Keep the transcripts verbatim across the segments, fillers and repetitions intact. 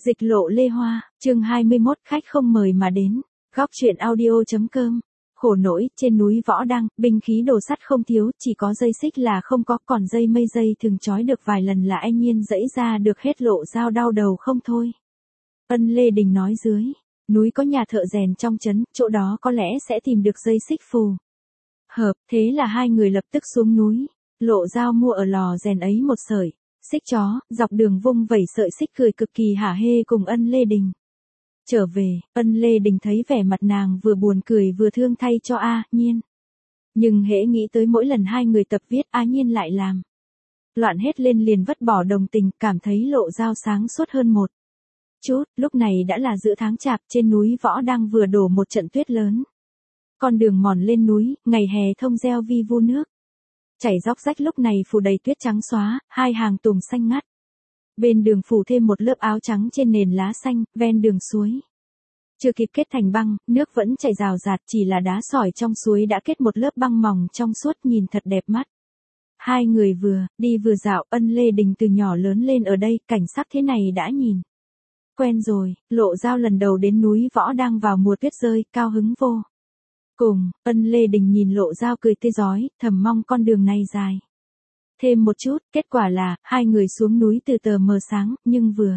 Dịch Lộ Lê Hoa, chương hai mươi mốt, khách không mời mà đến. Góc truyện audio.com. Khổ nỗi, trên núi Võ Đăng, binh khí đồ sắt không thiếu, chỉ có dây xích là không có, còn dây mây dây thường trói được vài lần là anh nhiên dẫy ra được hết. Lộ Dao đau đầu không thôi. Ân Lê Đình nói dưới núi có nhà thợ rèn trong trấn, chỗ đó có lẽ sẽ tìm được dây xích phù hợp, thế là hai người lập tức xuống núi. Lộ Dao mua ở lò rèn ấy một sợi xích chó, dọc đường vung vẩy sợi xích cười cực kỳ hả hê cùng Ân Lê Đình. Trở về, Ân Lê Đình thấy vẻ mặt nàng vừa buồn cười vừa thương thay cho A Nhiên. Nhưng hễ nghĩ tới mỗi lần hai người tập viết A Nhiên lại làm loạn hết lên liền vứt bỏ đồng tình, cảm thấy Lộ Dao sáng suốt hơn một chút. Lúc này đã là giữa tháng chạp, trên núi Võ Đăng vừa đổ một trận tuyết lớn. Con đường mòn lên núi, ngày hè thông reo vi vu nước chảy róc rách lúc này phủ đầy tuyết trắng xóa, hai hàng tùng xanh ngắt. Bên đường phủ thêm một lớp áo trắng trên nền lá xanh, ven đường suối chưa kịp kết thành băng, nước vẫn chảy rào rạt, chỉ là đá sỏi trong suối đã kết một lớp băng mỏng trong suốt, nhìn thật đẹp mắt. Hai người vừa đi vừa dạo, Ân Lê Đình từ nhỏ lớn lên ở đây, cảnh sắc thế này đã nhìn quen rồi. Lộ Dao lần đầu đến núi Võ Đang vào mùa tuyết rơi, cao hứng vô cùng. Ân Lê Đình nhìn Lộ Dao cười tươi rói, thầm mong con đường này dài thêm một chút. Kết quả là hai người xuống núi từ tờ mờ sáng, nhưng vừa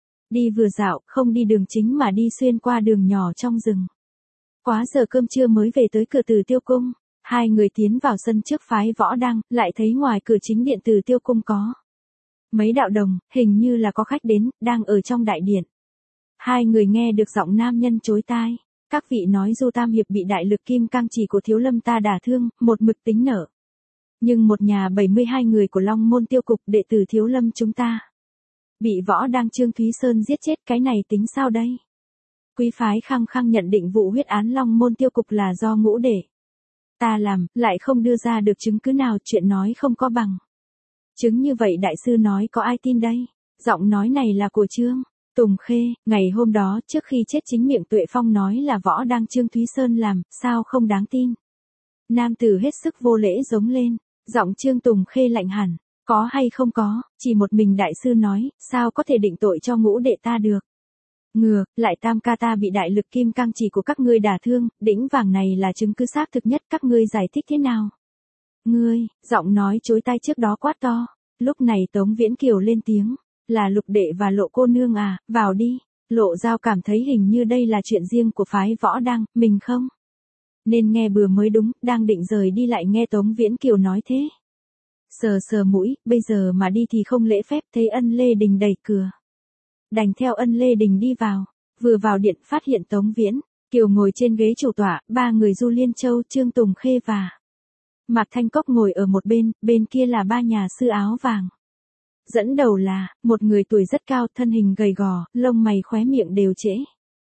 đi vừa dạo, không đi đường chính mà đi xuyên qua đường nhỏ trong rừng. Quá giờ cơm trưa mới về tới cửa Từ Tiêu Cung. Hai người tiến vào sân trước phái Võ Đăng, lại thấy ngoài cửa chính điện Từ Tiêu Cung có mấy đạo đồng, hình như là có khách đến, đang ở trong đại điện. Hai người nghe được giọng nam nhân chối tai. Các vị nói Du Tam Hiệp bị đại lực kim cang chỉ của Thiếu Lâm ta đả thương, một mực tính nợ. Nhưng một nhà bảy mươi hai người của Long Môn Tiêu Cục, đệ tử Thiếu Lâm chúng ta bị Võ Đăng Trương Thúy Sơn giết chết, cái này tính sao đây? Quý phái khăng khăng nhận định vụ huyết án Long Môn Tiêu Cục là do ngũ đệ ta làm, lại không đưa ra được chứng cứ nào, chuyện nói không có bằng chứng như vậy đại sư nói có ai tin đây? Giọng nói này là của Trương Tùng Khê. Ngày hôm đó trước khi chết chính miệng Tuệ Phong nói là Võ Đăng Trương Thúy Sơn làm, sao không đáng tin? Nam tử hết sức vô lễ giống lên. Giọng Trương Tùng Khê lạnh hẳn. Có hay không có, chỉ một mình đại sư nói, sao có thể định tội cho ngũ đệ ta được? Ngược lại tam ca ta bị đại lực kim cang chỉ của các ngươi đả thương, đĩnh vàng này là chứng cứ xác thực nhất, các ngươi giải thích thế nào? Ngươi, giọng nói chối tai trước đó quát to. Lúc này Tống Viễn Kiều lên tiếng. Là Lục đệ và Lộ cô nương à, vào đi. Lộ Dao cảm thấy hình như đây là chuyện riêng của phái Võ Đăng, mình không nên nghe bừa mới đúng, đang định rời đi lại nghe Tống Viễn Kiều nói thế. Sờ sờ mũi, bây giờ mà đi thì không lễ phép, thấy Ân Lê Đình đẩy cửa. Đành theo Ân Lê Đình đi vào. Vừa vào điện phát hiện Tống Viễn Kiều ngồi trên ghế chủ tọa, ba người Du Liên Châu, Trương Tùng Khê và Mạc Thanh Cốc ngồi ở một bên, bên kia là ba nhà sư áo vàng. Dẫn đầu là một người tuổi rất cao, thân hình gầy gò, lông mày khóe miệng đều trễ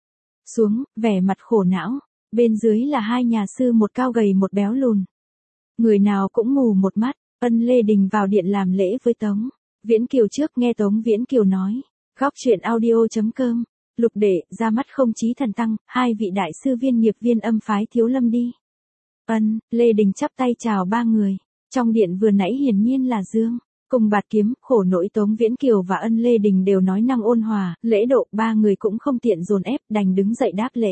xuống, vẻ mặt khổ não. Bên dưới là hai nhà sư, một cao gầy một béo lùn. Người nào cũng mù một mắt. Ân Lê Đình vào điện làm lễ với Tống Viễn Kiều trước, nghe Tống Viễn Kiều nói. Góc truyện audio.com. Lục đệ, ra mắt không chí thần tăng, hai vị đại sư viên nghiệp viên âm phái Thiếu Lâm đi. Ân Lê Đình chắp tay chào ba người. Trong điện vừa nãy hiển nhiên là Dương cùng Bạt Kiếm. Khổ nỗi Tống Viễn Kiều và Ân Lê Đình đều nói năng ôn hòa, lễ độ, ba người cũng không tiện dồn ép, đành đứng dậy đáp lễ.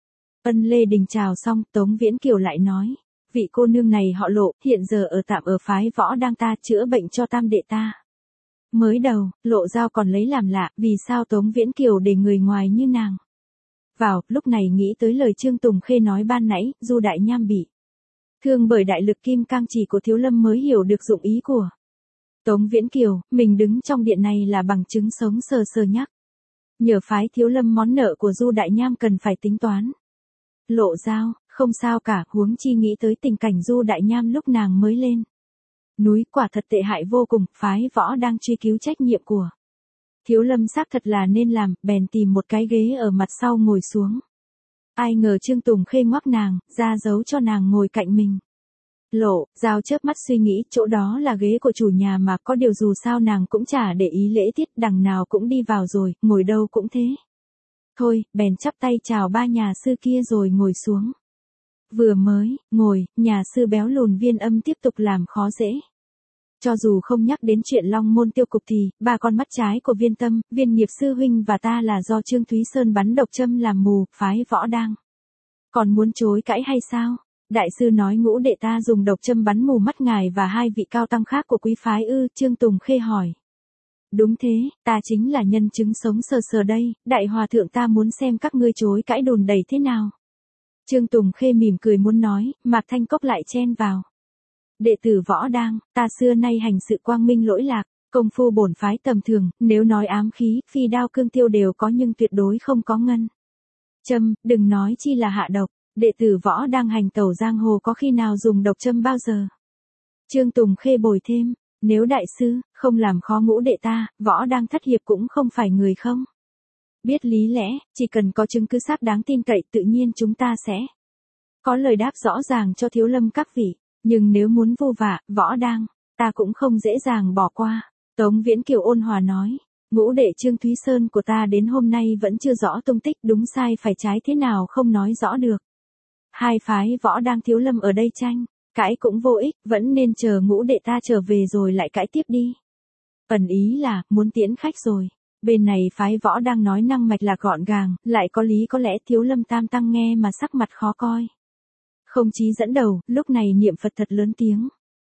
Ân Lê Đình chào xong, Tống Viễn Kiều lại nói. Vị cô nương này họ Lộ, hiện giờ ở tạm ở phái Võ Đăng ta, chữa bệnh cho tam đệ ta. Mới đầu, Lộ Dao còn lấy làm lạ, vì sao Tống Viễn Kiều để người ngoài như nàng vào. Lúc này nghĩ tới lời Trương Tùng Khê nói ban nãy, Du Đại Nham bị thương bởi đại lực kim cang chỉ của Thiếu Lâm, mới hiểu được dụng ý của Tống Viễn Kiều. Mình đứng trong điện này là bằng chứng sống sờ sờ nhắc nhờ phái Thiếu Lâm món nợ của Du Đại Nham cần phải tính toán. Lộ Dao, không sao cả, huống chi nghĩ tới tình cảnh Du Đại Nham lúc nàng mới lên núi, quả thật tệ hại vô cùng, phái Võ đang truy cứu trách nhiệm của Thiếu Lâm xác thật là nên làm, bèn tìm một cái ghế ở mặt sau ngồi xuống. Ai ngờ Trương Tùng Khê ngoắc nàng, ra dấu cho nàng ngồi cạnh mình. Lộ Dao chớp mắt suy nghĩ, chỗ đó là ghế của chủ nhà mà, có điều dù sao nàng cũng chả để ý lễ tiết, đằng nào cũng đi vào rồi, ngồi đâu cũng thế. Thôi, bèn chắp tay chào ba nhà sư kia rồi ngồi xuống. Vừa mới ngồi, nhà sư béo lùn viên âm tiếp tục làm khó dễ cho dù không nhắc đến chuyện Long Môn tiêu cục thì, ba con mắt trái của Viên Tâm, Viên Nghiệp sư huynh và ta là do Trương Thúy Sơn bắn độc châm làm mù, phái Võ Đang. Còn muốn chối cãi hay sao? Đại sư nói ngũ đệ ta dùng độc châm bắn mù mắt ngài và hai vị cao tăng khác của quý phái ư? Trương Tùng Khê hỏi. Đúng thế, ta chính là nhân chứng sống sờ sờ đây, đại hòa thượng ta muốn xem các ngươi chối cãi đùn đẩy thế nào. Trương Tùng Khê mỉm cười muốn nói, Mạc Thanh Cốc lại chen vào. Đệ tử Võ Đang, ta xưa nay hành sự quang minh lỗi lạc, công phu bổn phái tầm thường, nếu nói ám khí, phi đao cương tiêu đều có nhưng tuyệt đối không có ngân châm, đừng nói chi là hạ độc, đệ tử Võ Đang hành tẩu giang hồ có khi nào dùng độc châm bao giờ. Trương Tùng Khê bồi thêm, nếu đại sư, không làm khó ngũ đệ ta, Võ Đang thất hiệp cũng không phải người không. Biết lý lẽ, chỉ cần có chứng cứ xác đáng tin cậy tự nhiên chúng ta sẽ có lời đáp rõ ràng cho thiếu lâm các vị, nhưng nếu muốn vô vạ, Võ Đang, ta cũng không dễ dàng bỏ qua. Tống Viễn Kiều ôn hòa nói, ngũ đệ Trương Thúy Sơn của ta đến hôm nay vẫn chưa rõ tung tích, đúng sai phải trái thế nào không nói rõ được. Hai phái Võ Đang thiếu lâm ở đây tranh, cãi cũng vô ích, vẫn nên chờ ngũ đệ ta trở về rồi lại cãi tiếp đi. Ẩn ý là, muốn tiễn khách rồi. Bên này phái Võ Đang nói năng mạch lạc gọn gàng, lại có lý có lẽ thiếu lâm tam tăng nghe mà sắc mặt khó coi. Không chí dẫn đầu, lúc này niệm Phật thật lớn tiếng.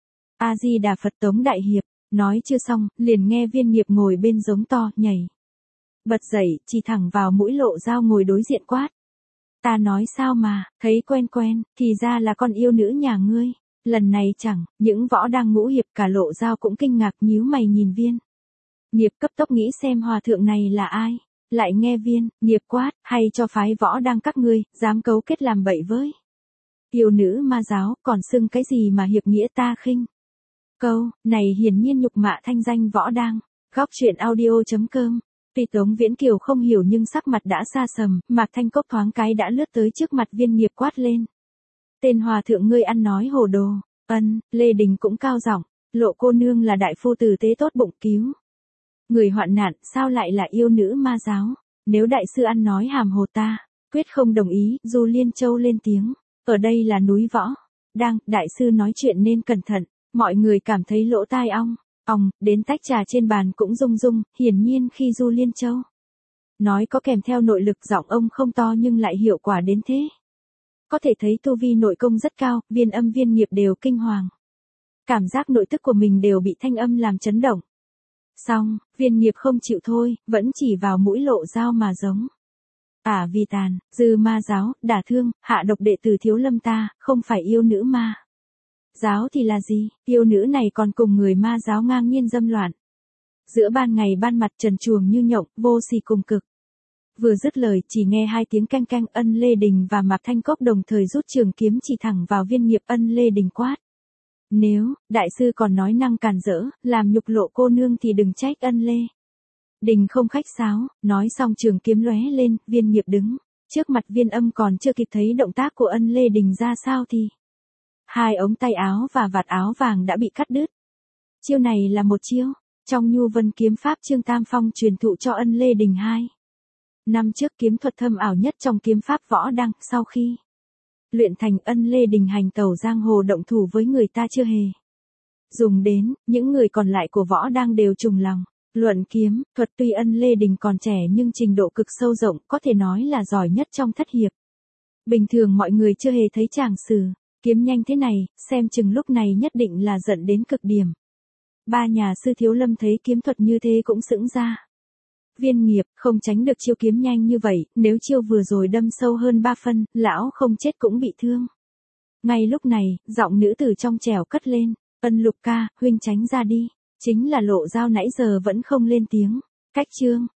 A-di-đà Phật. Tống Đại Hiệp, nói chưa xong, liền nghe Viên Nghiệp ngồi bên giống to, nhảy. Bật dậy, chỉ thẳng vào mũi Lộ Dao ngồi đối diện quát. Ta nói sao mà, thấy quen quen, thì ra là con yêu nữ nhà ngươi. Lần này chẳng, những Võ Đang ngũ hiệp cả Lộ Dao cũng kinh ngạc nhíu mày nhìn Viên Nghiệp cấp tốc nghĩ xem hòa thượng này là ai. Lại nghe Viên Nghiệp quát, hay cho phái Võ Đang các ngươi, dám cấu kết làm bậy với yêu nữ ma giáo, còn xưng cái gì mà hiệp nghĩa ta khinh. Câu này hiển nhiên nhục mạ thanh danh Võ Đang. Góc truyện audio chấm com. Tuy Tống Viễn Kiều không hiểu nhưng sắc mặt đã xa sầm, Mạc Thanh Cốc thoáng cái đã lướt tới trước mặt Viên Nghiệp quát lên. Tên hòa thượng ngươi ăn nói hồ đồ. Ân, Lê Đình cũng cao giọng, Lộ cô nương là đại phu tử tế tốt bụng cứu người hoạn nạn, sao lại là yêu nữ ma giáo? Nếu đại sư ăn nói hàm hồ ta, quyết không đồng ý. Du Liên Châu lên tiếng, ở đây là núi Võ Đang, đại sư nói chuyện nên cẩn thận. Mọi người cảm thấy lỗ tai ong ong, đến tách trà trên bàn cũng rung rung, hiển nhiên khi Du Liên Châu nói có kèm theo nội lực, giọng ông không to nhưng lại hiệu quả đến thế. Có thể thấy tu vi nội công rất cao, Viên Âm Viên Nghiệp đều kinh hoàng. Cảm giác nội tức của mình đều bị thanh âm làm chấn động. Xong, Viên Nghiệp không chịu thôi, vẫn chỉ vào mũi Lộ Dao mà giống. À vì tàn, dư ma giáo, đả thương, hạ độc đệ tử thiếu lâm ta, không phải yêu nữ ma giáo thì là gì? Yêu nữ này còn cùng người ma giáo ngang nhiên dâm loạn. Giữa ban ngày ban mặt trần truồng như nhộng, vô sỉ cùng cực. Vừa dứt lời, chỉ nghe hai tiếng canh canh. Ân Lê Đình và Mạc Thanh Cốc đồng thời rút trường kiếm chỉ thẳng vào Viên Nghiệp. Ân Lê Đình quát. Nếu, đại sư còn nói năng càn rỡ, làm nhục Lộ cô nương thì đừng trách Ân Lê Đình không khách sáo. Nói xong trường kiếm lóe lên, Viên Nghiệp đứng trước mặt Viên Âm còn chưa kịp thấy động tác của Ân Lê Đình ra sao thì hai ống tay áo và vạt áo vàng đã bị cắt đứt. Chiêu này là một chiêu trong Nhu Vân kiếm pháp Trương Tam Phong truyền thụ cho Ân Lê Đình hai năm trước, kiếm thuật thâm ảo nhất trong kiếm pháp Võ Đang. Sau khi luyện thành, Ân Lê Đình hành tẩu giang hồ động thủ với người ta chưa hề dùng đến, những người còn lại của Võ Đang đều trùng lòng. Luận kiếm thuật, tuy Ân Lê Đình còn trẻ nhưng trình độ cực sâu rộng, có thể nói là giỏi nhất trong thất hiệp. Bình thường mọi người chưa hề thấy chàng sử kiếm nhanh thế này, xem chừng lúc này nhất định là giận đến cực điểm. Ba nhà sư thiếu lâm thấy kiếm thuật như thế cũng sững ra. Viên Nghiệp không tránh được chiêu kiếm nhanh như vậy, nếu chiêu vừa rồi đâm sâu hơn ba phân, lão không chết cũng bị thương. Ngay lúc này, giọng nữ tử trong trẻo cất lên, Ân Lục ca, huynh tránh ra đi. Chính là Lộ Dao nãy giờ vẫn không lên tiếng. Cách chương